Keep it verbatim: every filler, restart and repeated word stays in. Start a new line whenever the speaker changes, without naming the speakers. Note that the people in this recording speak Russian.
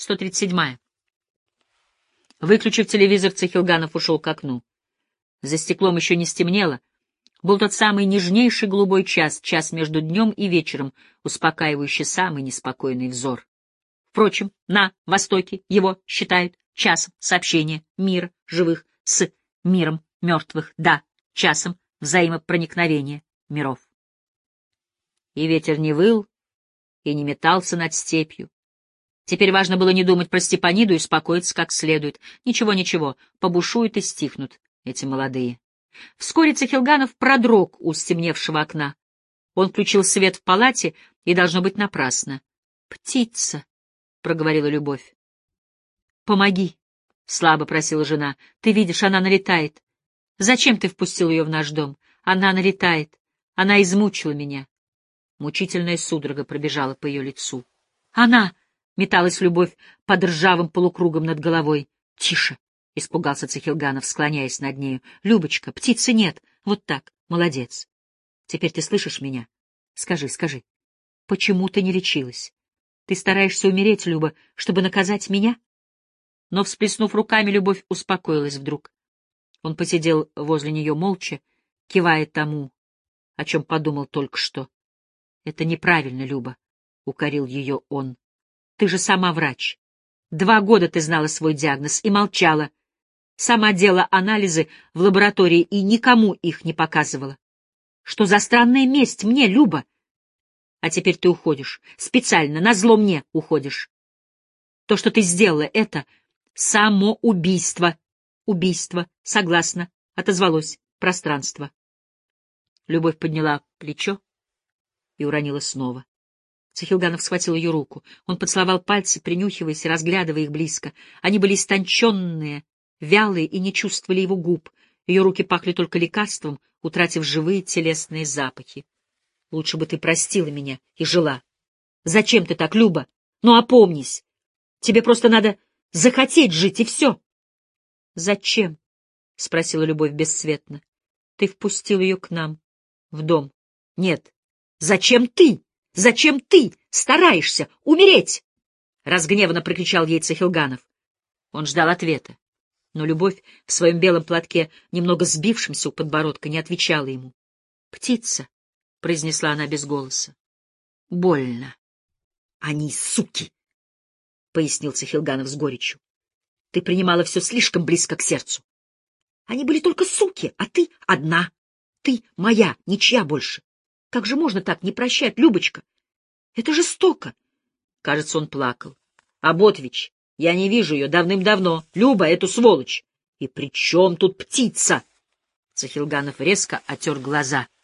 сто тридцать седьмая. Выключив телевизор, Цихилганов ушел к окну. За стеклом еще не стемнело. Был тот самый нежнейший голубой час, час между днем и вечером, успокаивающий самый неспокойный взор. Впрочем, на Востоке его считают часом сообщения мира живых с миром мертвых, да, часом взаимопроникновения миров. И ветер не выл, и не метался над степью. Теперь важно было не думать про Степаниду и успокоиться как следует. Ничего-ничего, побушуют и стихнут эти молодые. Вскоре Цихилганов продрог у стемневшего окна. Он включил свет в палате, и, должно быть, напрасно. — Птица, — проговорила Любовь. — Помоги, — слабо просила жена. — Ты видишь, она налетает. Зачем ты впустил ее в наш дом? Она налетает. Она измучила меня. Мучительная судорога пробежала по ее лицу. Она! — металась Любовь под ржавым полукругом над головой. — Тише! — испугался Цихилганов, склоняясь над нею. — Любочка, птицы нет. Вот так. Молодец. Теперь ты слышишь меня? Скажи, скажи. Почему ты не лечилась? Ты стараешься умереть, Люба, чтобы наказать меня? Но, всплеснув руками, Любовь успокоилась вдруг. Он посидел возле нее молча, кивая тому, о чем подумал только что. — Это неправильно, Люба, — укорил ее он. — Ты же сама врач. Два года ты знала свой диагноз и молчала. Сама делала анализы в лаборатории и никому их не показывала. Что за странная месть мне, Люба? А теперь ты уходишь. Специально, назло мне уходишь. То, что ты сделала, это самоубийство. Убийство, согласно, отозвалось пространство. Любовь подняла плечо и уронила снова. Цихилганов схватил ее руку. Он поцеловал пальцы, принюхиваясь и разглядывая их близко. Они были истонченные, вялые и не чувствовали его губ. Ее руки пахли только лекарством, утратив живые телесные запахи. Лучше бы ты простила меня и жила. Зачем ты так, Люба? Ну, опомнись. Тебе просто надо захотеть жить, и все. Зачем? — спросила Любовь бесцветно. Ты впустил ее к нам, в дом. Нет. Зачем ты? Зачем ты стараешься умереть? Разгневанно прокричал ей Цихилганов. Он ждал ответа, но Любовь в своем белом платке, немного сбившемся у подбородка, не отвечала ему. — Птица, — произнесла она без голоса. — Больно. — Они суки, — пояснил Цихилганов с горечью. — Ты принимала все слишком близко к сердцу. Они были только суки, а ты одна. Ты моя, ничья больше. Как же можно так не прощать, Любочка? Это жестоко. Кажется, он плакал. Аботвич, я не вижу ее давным-давно. Люба, эту сволочь. И при чем тут птица? Цихилганов резко отер глаза.